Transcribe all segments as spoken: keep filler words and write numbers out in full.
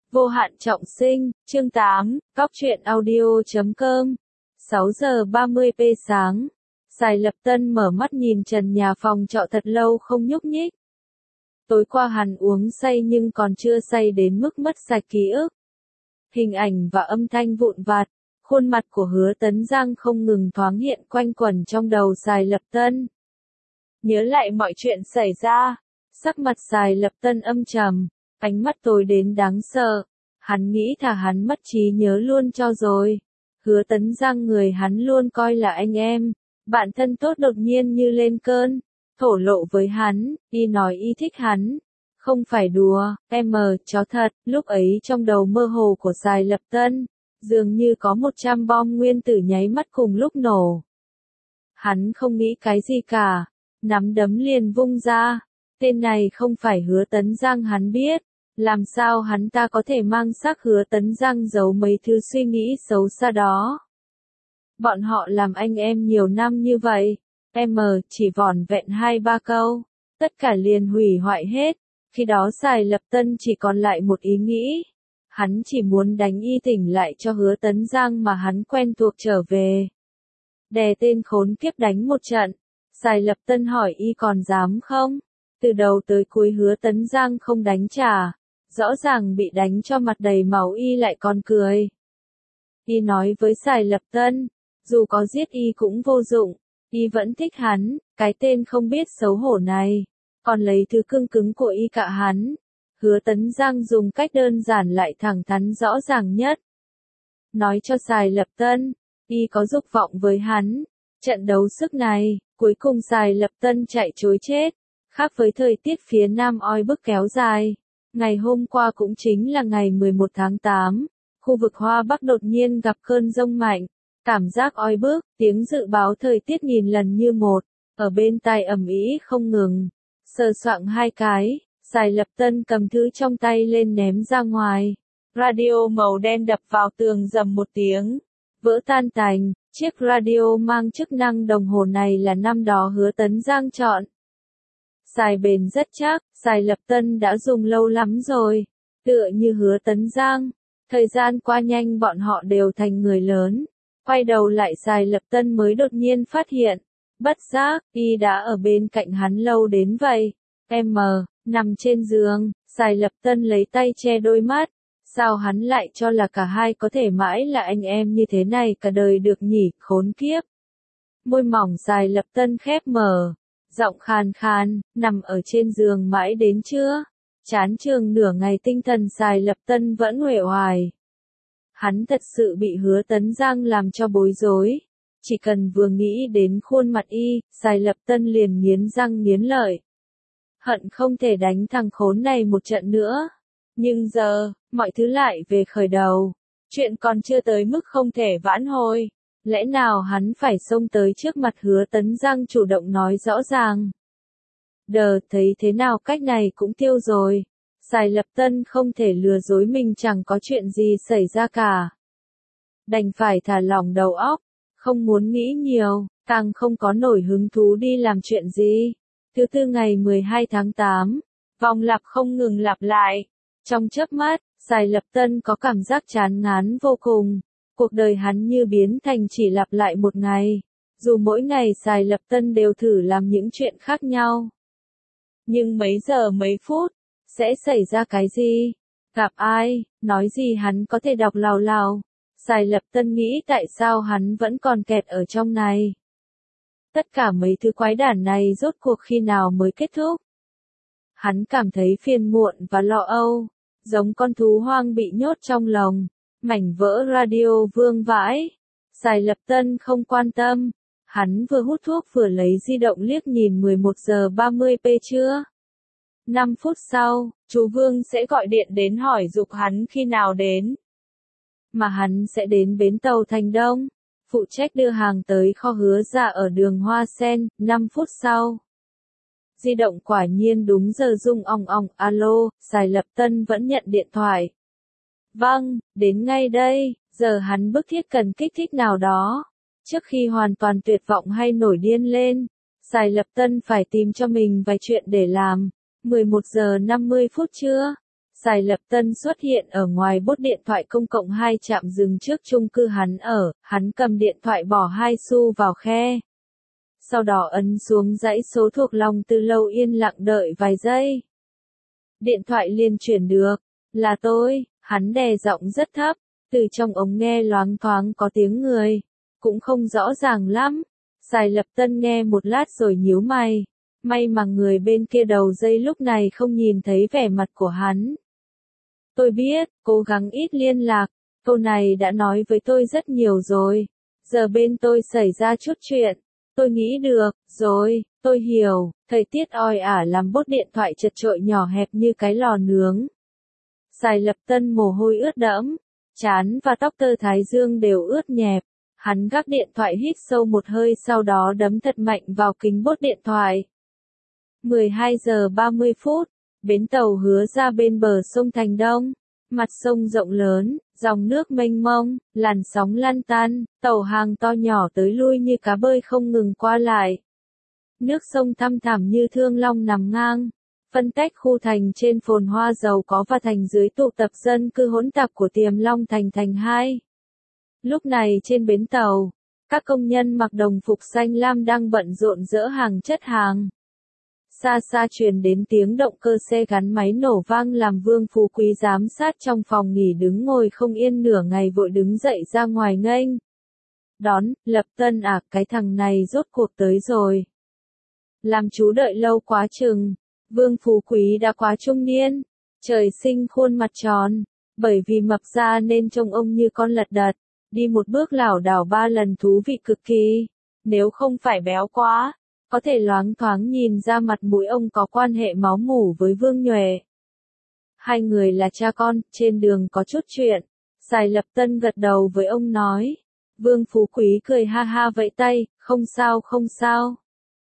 Vô hạn trọng sinh, chương tám, Cóc truyện audio chấm com. sáu giờ ba mươi p sáng. Sài Lập Tân mở mắt nhìn trần nhà phòng trọ thật lâu không nhúc nhích. Tối qua hắn uống say nhưng còn chưa say đến mức mất sạch ký ức. Hình ảnh và âm thanh vụn vặt, khuôn mặt của Hứa Tấn Giang không ngừng thoáng hiện quanh quẩn trong đầu Sài Lập Tân. Nhớ lại mọi chuyện xảy ra, sắc mặt Sài Lập Tân âm trầm, ánh mắt tối đến đáng sợ. Hắn nghĩ thà hắn mất trí nhớ luôn cho rồi. Hứa Tấn Giang người hắn luôn coi là anh em, bạn thân tốt đột nhiên như lên cơn, thổ lộ với hắn, y nói y thích hắn. Không phải đùa, em mờ, chó thật, lúc ấy trong đầu mơ hồ của Sài Lập Tân, dường như có một trăm bom nguyên tử nháy mắt cùng lúc nổ. Hắn không nghĩ cái gì cả, nắm đấm liền vung ra, tên này không phải Hứa Tấn Giang hắn biết. Làm sao hắn ta có thể mang xác Hứa Tấn Giang giấu mấy thứ suy nghĩ xấu xa đó. Bọn họ làm anh em nhiều năm như vậy, em mờ chỉ vỏn vẹn hai ba câu, tất cả liền hủy hoại hết. Khi đó Sài Lập Tân chỉ còn lại một ý nghĩ, hắn chỉ muốn đánh y tỉnh lại cho Hứa Tấn Giang mà hắn quen thuộc trở về. Đè tên khốn kiếp đánh một trận, Sài Lập Tân hỏi y còn dám không? Từ đầu tới cuối Hứa Tấn Giang không đánh trả. Rõ ràng bị đánh cho mặt đầy máu y lại còn cười. Y nói với Sài Lập Tân, dù có giết y cũng vô dụng, y vẫn thích hắn, cái tên không biết xấu hổ này, còn lấy thứ cưng cứng của y cạ hắn. Hứa Tấn Giang dùng cách đơn giản lại thẳng thắn rõ ràng nhất. Nói cho Sài Lập Tân, y có dục vọng với hắn. Trận đấu sức này, cuối cùng Sài Lập Tân chạy trối chết, khác với thời tiết phía Nam oi bức kéo dài. Ngày hôm qua cũng chính là ngày mười một tháng tám, khu vực Hoa Bắc đột nhiên gặp cơn giông mạnh, cảm giác oi bức, tiếng dự báo thời tiết nghìn lần như một, ở bên tai ầm ĩ không ngừng. Sờ soạng hai cái, Sài Lập Tân cầm thứ trong tay lên ném ra ngoài. Radio màu đen đập vào tường rầm một tiếng, vỡ tan tành. Chiếc radio mang chức năng đồng hồ này là năm đó Hứa Tấn Giang chọn. Xài bền rất chắc, Sài Lập Tân đã dùng lâu lắm rồi. Tựa như Hứa Tấn Giang, thời gian qua nhanh bọn họ đều thành người lớn. Quay đầu lại Sài Lập Tân mới đột nhiên phát hiện, bất giác, y đã ở bên cạnh hắn lâu đến vậy. Em mờ, nằm trên giường, Sài Lập Tân lấy tay che đôi mắt. Sao hắn lại cho là cả hai có thể mãi là anh em như thế này cả đời được nhỉ, khốn kiếp. Môi mỏng Sài Lập Tân khép mở. Giọng khàn khàn, nằm ở trên giường mãi đến trưa. Chán trường nửa ngày tinh thần Sài Lập Tân vẫn uể oải. Hắn thật sự bị Hứa Tấn Giang làm cho bối rối. Chỉ cần vừa nghĩ đến khuôn mặt y, Sài Lập Tân liền nghiến răng nghiến lợi. Hận không thể đánh thằng khốn này một trận nữa. Nhưng giờ, mọi thứ lại về khởi đầu. Chuyện còn chưa tới mức không thể vãn hồi. Lẽ nào hắn phải xông tới trước mặt Hứa Tấn Giang chủ động nói rõ ràng. Đờ, thấy thế nào cách này cũng tiêu rồi. Sài Lập Tân không thể lừa dối mình chẳng có chuyện gì xảy ra cả. Đành phải thả lỏng đầu óc, không muốn nghĩ nhiều, càng không có nổi hứng thú đi làm chuyện gì. Thứ tư ngày mười hai tháng tám, vòng lặp không ngừng lặp lại. Trong chớp mắt, Sài Lập Tân có cảm giác chán ngán vô cùng. Cuộc đời hắn như biến thành chỉ lặp lại một ngày. Dù mỗi ngày Sài Lập Tân đều thử làm những chuyện khác nhau. Nhưng mấy giờ mấy phút, sẽ xảy ra cái gì? Gặp ai, nói gì hắn có thể đọc lào lào. Sài Lập Tân nghĩ tại sao hắn vẫn còn kẹt ở trong này. Tất cả mấy thứ quái đản này rốt cuộc khi nào mới kết thúc. Hắn cảm thấy phiền muộn và lo âu, giống con thú hoang bị nhốt trong lồng. Mảnh vỡ radio vương vãi. Sài Lập Tân không quan tâm. Hắn vừa hút thuốc vừa lấy di động liếc nhìn mười một giờ ba mươi p chưa. năm phút sau, chú Vương sẽ gọi điện đến hỏi giục hắn khi nào đến. Mà hắn sẽ đến bến tàu Thành Đông, phụ trách đưa hàng tới kho Hứa ra ở đường Hoa Sen. năm phút sau. Di động quả nhiên đúng giờ rung ong ong, alo, Sài Lập Tân vẫn nhận điện thoại. Vâng, đến ngay đây, giờ hắn bức thiết cần kích thích nào đó. Trước khi hoàn toàn tuyệt vọng hay nổi điên lên, Sài Lập Tân phải tìm cho mình vài chuyện để làm. mười một giờ năm mươi phút trưa, Sài Lập Tân xuất hiện ở ngoài bốt điện thoại công cộng hai trạm dừng trước chung cư hắn ở, hắn cầm điện thoại bỏ hai xu vào khe. Sau đó ấn xuống dãy số thuộc lòng từ lâu yên lặng đợi vài giây. Điện thoại liền chuyển được, là tôi, hắn đè giọng rất thấp, từ trong ống nghe loáng thoáng có tiếng người, cũng không rõ ràng lắm. Sài Lập Tân nghe một lát rồi nhíu mày, may mà người bên kia đầu dây lúc này không nhìn thấy vẻ mặt của hắn. Tôi biết, cố gắng ít liên lạc, câu này đã nói với tôi rất nhiều rồi, giờ bên tôi xảy ra chút chuyện, tôi nghĩ được, rồi, tôi hiểu, thời tiết oi ả làm bốt điện thoại chật chội nhỏ hẹp như cái lò nướng. Sài Lập Tân mồ hôi ướt đẫm, trán và tóc tơ thái dương đều ướt nhẹp, hắn gác điện thoại hít sâu một hơi sau đó đấm thật mạnh vào kính bốt điện thoại. mười hai giờ ba mươi phút, bến tàu Hứa Ra bên bờ sông Thành Đông, mặt sông rộng lớn, dòng nước mênh mông, làn sóng lăn tăn, tàu hàng to nhỏ tới lui như cá bơi không ngừng qua lại. Nước sông thăm thẳm như thương long nằm ngang, phân tách khu thành trên phồn hoa giàu có và thành dưới tụ tập dân cư hỗn tạp của Tiềm Long thành thành hai. Lúc này trên bến tàu, các công nhân mặc đồng phục xanh lam đang bận rộn dỡ hàng chất hàng. Xa xa truyền đến tiếng động cơ xe gắn máy nổ vang làm Vương Phú Quý giám sát trong phòng nghỉ đứng ngồi không yên nửa ngày vội đứng dậy ra ngoài nghênh. Đón, Lập Tân à, cái thằng này rốt cuộc tới rồi. Làm chú đợi lâu quá chừng, Vương Phú Quý đã quá trung niên, trời sinh khuôn mặt tròn, bởi vì mập ra nên trông ông như con lật đật, đi một bước lảo đảo ba lần thú vị cực kỳ, nếu không phải béo quá. Có thể loáng thoáng nhìn ra mặt mũi ông có quan hệ máu mủ với Vương Nhuệ. Hai người là cha con, trên đường có chút chuyện. Sài Lập Tân gật đầu với ông nói. Vương Phú Quý cười ha ha vẫy tay, không sao không sao.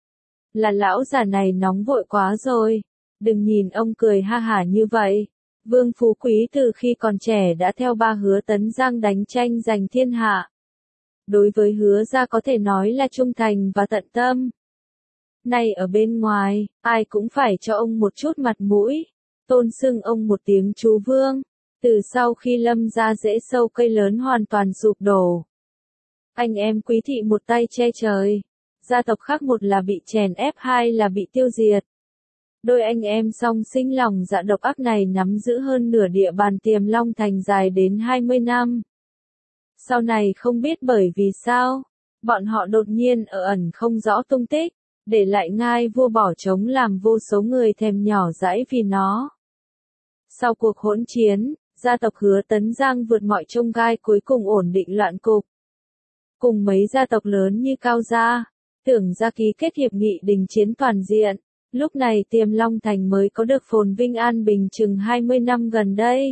Là lão già này nóng vội quá rồi. Đừng nhìn ông cười ha hả như vậy. Vương Phú Quý từ khi còn trẻ đã theo ba Hứa Tấn Giang đánh tranh giành thiên hạ. Đối với Hứa Ra có thể nói là trung thành và tận tâm. Này ở bên ngoài, ai cũng phải cho ông một chút mặt mũi, tôn xưng ông một tiếng chú Vương, từ sau khi Lâm ra rễ sâu cây lớn hoàn toàn sụp đổ. Anh em Quý thị một tay che trời, gia tộc khác một là bị chèn ép hai là bị tiêu diệt. Đôi anh em song sinh lòng dạ độc ác này nắm giữ hơn nửa địa bàn Tiềm Long thành dài đến hai mươi năm. Sau này không biết bởi vì sao, bọn họ đột nhiên ở ẩn không rõ tung tích. Để lại ngai vua bỏ trống làm vô số người thèm nhỏ dãi vì nó. Sau cuộc hỗn chiến, gia tộc Hứa Tấn Giang vượt mọi chông gai cuối cùng ổn định loạn cục. Cùng mấy gia tộc lớn như Cao Gia, Tưởng Gia ký kết hiệp nghị đình chiến toàn diện, lúc này Tiềm Long thành mới có được phồn vinh an bình chừng hai mươi năm gần đây.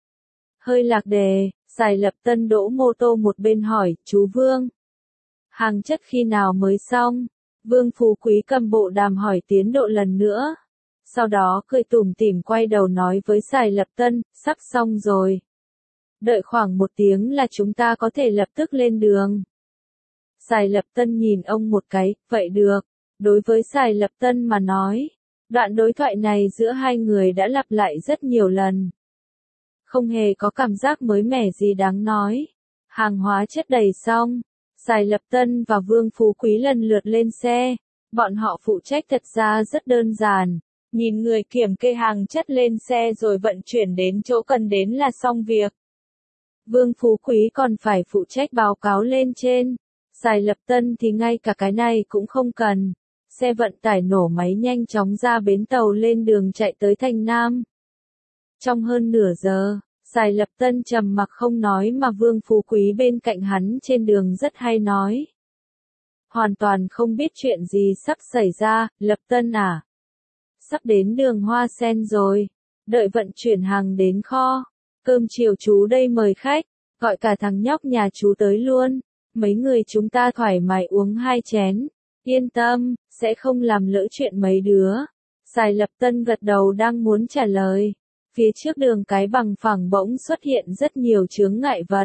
Hơi lạc đề, Sài Lập Tân đỗ mô tô một bên hỏi, chú Vương. Hàng chất khi nào mới xong? Vương Phú Quý cầm bộ đàm hỏi tiến độ lần nữa. Sau đó cười tủm tỉm quay đầu nói với Sài Lập Tân, sắp xong rồi. Đợi khoảng một tiếng là chúng ta có thể lập tức lên đường. Sài Lập Tân nhìn ông một cái, vậy được. Đối với Sài Lập Tân mà nói, đoạn đối thoại này giữa hai người đã lặp lại rất nhiều lần. Không hề có cảm giác mới mẻ gì đáng nói. Hàng hóa chất đầy xong. Sài Lập Tân và Vương Phú Quý lần lượt lên xe, bọn họ phụ trách thật ra rất đơn giản, nhìn người kiểm kê hàng chất lên xe rồi vận chuyển đến chỗ cần đến là xong việc. Vương Phú Quý còn phải phụ trách báo cáo lên trên, Sài Lập Tân thì ngay cả cái này cũng không cần, xe vận tải nổ máy nhanh chóng ra bến tàu lên đường chạy tới Thành Nam. Trong hơn nửa giờ, Sài Lập Tân trầm mặc không nói mà Vương Phú Quý bên cạnh hắn trên đường rất hay nói. Hoàn toàn không biết chuyện gì sắp xảy ra, Lập Tân à. Sắp đến đường Hoa Sen rồi, đợi vận chuyển hàng đến kho, cơm chiều chú đây mời khách, gọi cả thằng nhóc nhà chú tới luôn, mấy người chúng ta thoải mái uống hai chén, yên tâm, sẽ không làm lỡ chuyện mấy đứa. Sài Lập Tân gật đầu đang muốn trả lời. Phía trước đường cái bằng phẳng bỗng xuất hiện rất nhiều chướng ngại vật.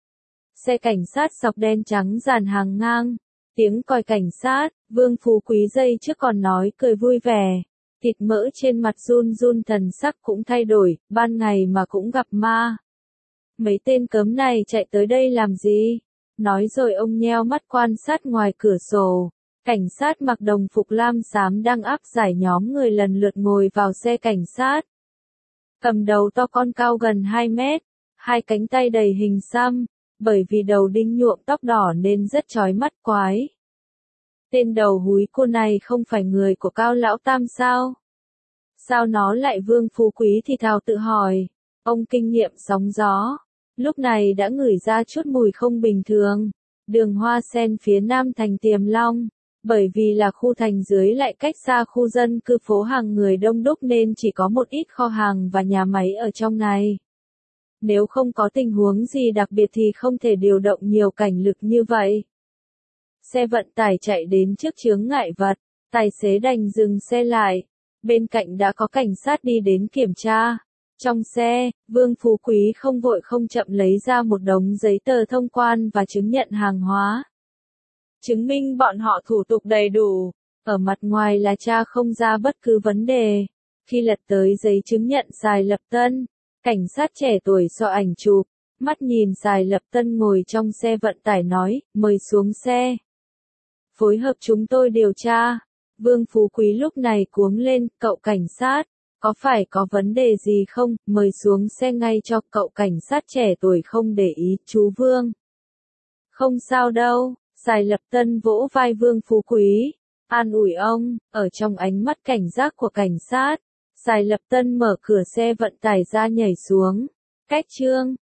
Xe cảnh sát sọc đen trắng dàn hàng ngang, tiếng còi cảnh sát, Vương Phú Quý dây trước còn nói cười vui vẻ. Thịt mỡ trên mặt run run, thần sắc cũng thay đổi, ban ngày mà cũng gặp ma. Mấy tên cớm này chạy tới đây làm gì? Nói rồi ông nheo mắt quan sát ngoài cửa sổ. Cảnh sát mặc đồng phục lam xám đang áp giải nhóm người lần lượt ngồi vào xe cảnh sát. Cầm đầu to con cao gần hai mét, hai cánh tay đầy hình xăm, bởi vì đầu đinh nhuộm tóc đỏ nên rất chói mắt quái. Tên đầu húi cô này không phải người của Cao Lão Tam sao? Sao nó lại Vương Phú Quý thì thào tự hỏi. Ông kinh nghiệm sóng gió, lúc này đã ngửi ra chút mùi không bình thường. Đường Hoa Sen phía nam thành Tiềm Long, bởi vì là khu thành dưới lại cách xa khu dân cư phố hàng người đông đúc nên chỉ có một ít kho hàng và nhà máy ở trong này. Nếu không có tình huống gì đặc biệt thì không thể điều động nhiều cảnh lực như vậy. Xe vận tải chạy đến trước chướng ngại vật, tài xế đành dừng xe lại. Bên cạnh đã có cảnh sát đi đến kiểm tra. Trong xe, Vương Phú Quý không vội không chậm lấy ra một đống giấy tờ thông quan và chứng nhận hàng hóa. Chứng minh bọn họ thủ tục đầy đủ, ở mặt ngoài là tra không ra bất cứ vấn đề. Khi lật tới giấy chứng nhận Sài Lập Tân, cảnh sát trẻ tuổi soi ảnh chụp, mắt nhìn Sài Lập Tân ngồi trong xe vận tải nói, mời xuống xe. Phối hợp chúng tôi điều tra. Vương Phú Quý lúc này cuống lên, cậu cảnh sát, có phải có vấn đề gì không, mời xuống xe ngay cho. Cậu cảnh sát trẻ tuổi không để ý, chú Vương. Không sao đâu, Sài Lập Tân vỗ vai Vương Phú Quý, an ủi ông. Ở trong ánh mắt cảnh giác của cảnh sát, Sài Lập Tân mở cửa xe vận tải ra nhảy xuống. Cách chương